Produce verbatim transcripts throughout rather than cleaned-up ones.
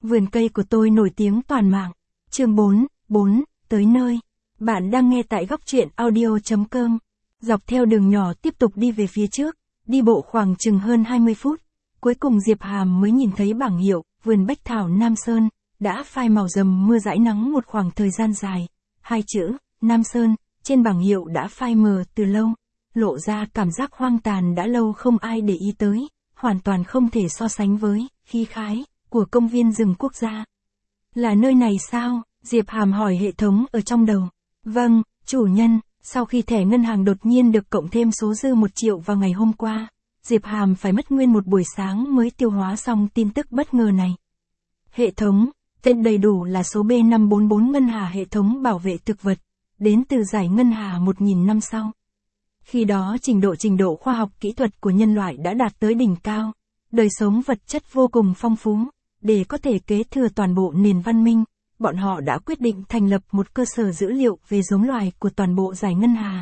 Vườn cây của tôi nổi tiếng toàn mạng. Chương bốn, bốn, tới nơi. Bạn đang nghe tại góc truyện audio chấm com. Dọc theo đường nhỏ tiếp tục đi về phía trước, đi bộ khoảng chừng hơn hai mươi phút. Cuối cùng Diệp Hàm mới nhìn thấy bảng hiệu, vườn bách thảo Nam Sơn, đã phai màu rầm mưa dãi nắng một khoảng thời gian dài. Hai chữ, Nam Sơn, trên bảng hiệu đã phai mờ từ lâu, lộ ra cảm giác hoang tàn đã lâu không ai để ý tới, hoàn toàn không thể so sánh với khí khái của công viên rừng quốc gia. Là nơi này sao? Diệp Hàm hỏi hệ thống ở trong đầu. Vâng, chủ nhân, sau khi thẻ ngân hàng đột nhiên được cộng thêm số dư một triệu vào ngày hôm qua, Diệp Hàm phải mất nguyên một buổi sáng mới tiêu hóa xong tin tức bất ngờ này. Hệ thống, tên đầy đủ là số B năm bốn bốn Ngân Hà hệ thống bảo vệ thực vật, đến từ giải Ngân Hà một nghìn năm sau. Khi đó trình độ trình độ khoa học kỹ thuật của nhân loại đã đạt tới đỉnh cao, đời sống vật chất vô cùng phong phú, để có thể kế thừa toàn bộ nền văn minh, bọn họ đã quyết định thành lập một cơ sở dữ liệu về giống loài của toàn bộ giải Ngân Hà.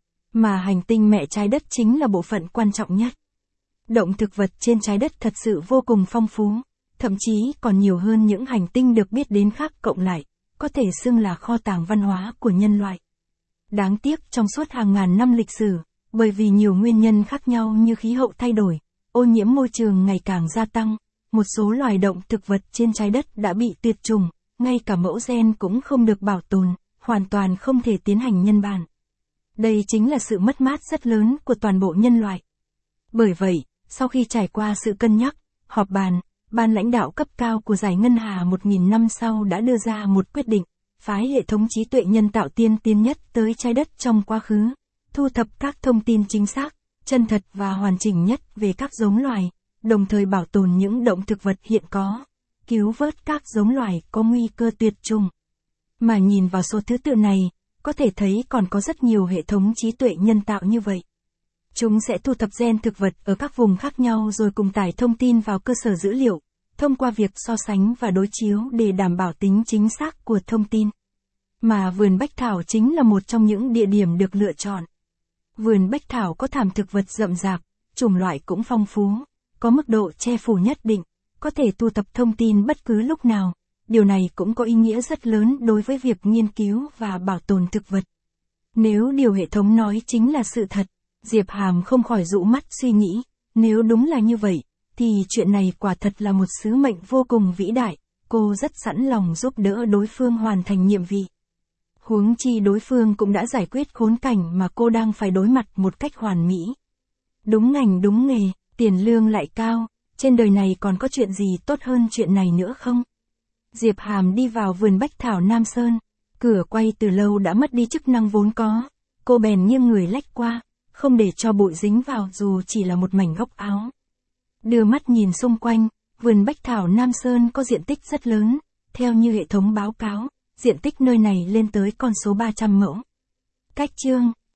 Mà hành tinh mẹ trái đất chính là bộ phận quan trọng nhất. Động thực vật trên trái đất thật sự vô cùng phong phú, thậm chí còn nhiều hơn những hành tinh được biết đến khác cộng lại, có thể xưng là kho tàng văn hóa của nhân loại. Đáng tiếc trong suốt hàng ngàn năm lịch sử, bởi vì nhiều nguyên nhân khác nhau như khí hậu thay đổi, ô nhiễm môi trường ngày càng gia tăng, một số loài động thực vật trên trái đất đã bị tuyệt chủng, ngay cả mẫu gen cũng không được bảo tồn, hoàn toàn không thể tiến hành nhân bản. Đây chính là sự mất mát rất lớn của toàn bộ nhân loại. Bởi vậy, sau khi trải qua sự cân nhắc, họp bàn, ban lãnh đạo cấp cao của giải Ngân Hà một nghìn năm sau đã đưa ra một quyết định, phái hệ thống trí tuệ nhân tạo tiên tiến nhất tới trái đất trong quá khứ, thu thập các thông tin chính xác, chân thật và hoàn chỉnh nhất về các giống loài, đồng thời bảo tồn những động thực vật hiện có, cứu vớt các giống loài có nguy cơ tuyệt chủng. Mà nhìn vào số thứ tự này, có thể thấy còn có rất nhiều hệ thống trí tuệ nhân tạo như vậy. Chúng sẽ thu thập gen thực vật ở các vùng khác nhau rồi cùng tải thông tin vào cơ sở dữ liệu, thông qua việc so sánh và đối chiếu để đảm bảo tính chính xác của thông tin. Mà vườn bách thảo chính là một trong những địa điểm được lựa chọn. Vườn bách thảo có thảm thực vật rậm rạp, chủng loại cũng phong phú, có mức độ che phủ nhất định, có thể thu thập thông tin bất cứ lúc nào. Điều này cũng có ý nghĩa rất lớn đối với việc nghiên cứu và bảo tồn thực vật. Nếu điều hệ thống nói chính là sự thật, Diệp Hàm không khỏi dụ mắt suy nghĩ, nếu đúng là như vậy, thì chuyện này quả thật là một sứ mệnh vô cùng vĩ đại, cô rất sẵn lòng giúp đỡ đối phương hoàn thành nhiệm vụ. Huống chi đối phương cũng đã giải quyết khốn cảnh mà cô đang phải đối mặt một cách hoàn mỹ. Đúng ngành đúng nghề, tiền lương lại cao, trên đời này còn có chuyện gì tốt hơn chuyện này nữa không? Diệp Hàm đi vào vườn bách thảo Nam Sơn, cửa quay từ lâu đã mất đi chức năng vốn có, cô bèn nghiêng người lách qua, không để cho bụi dính vào dù chỉ là một mảnh góc áo. Đưa mắt nhìn xung quanh, vườn bách thảo Nam Sơn có diện tích rất lớn, theo như hệ thống báo cáo, diện tích nơi này lên tới con số ba trăm mẫu. Cách chương,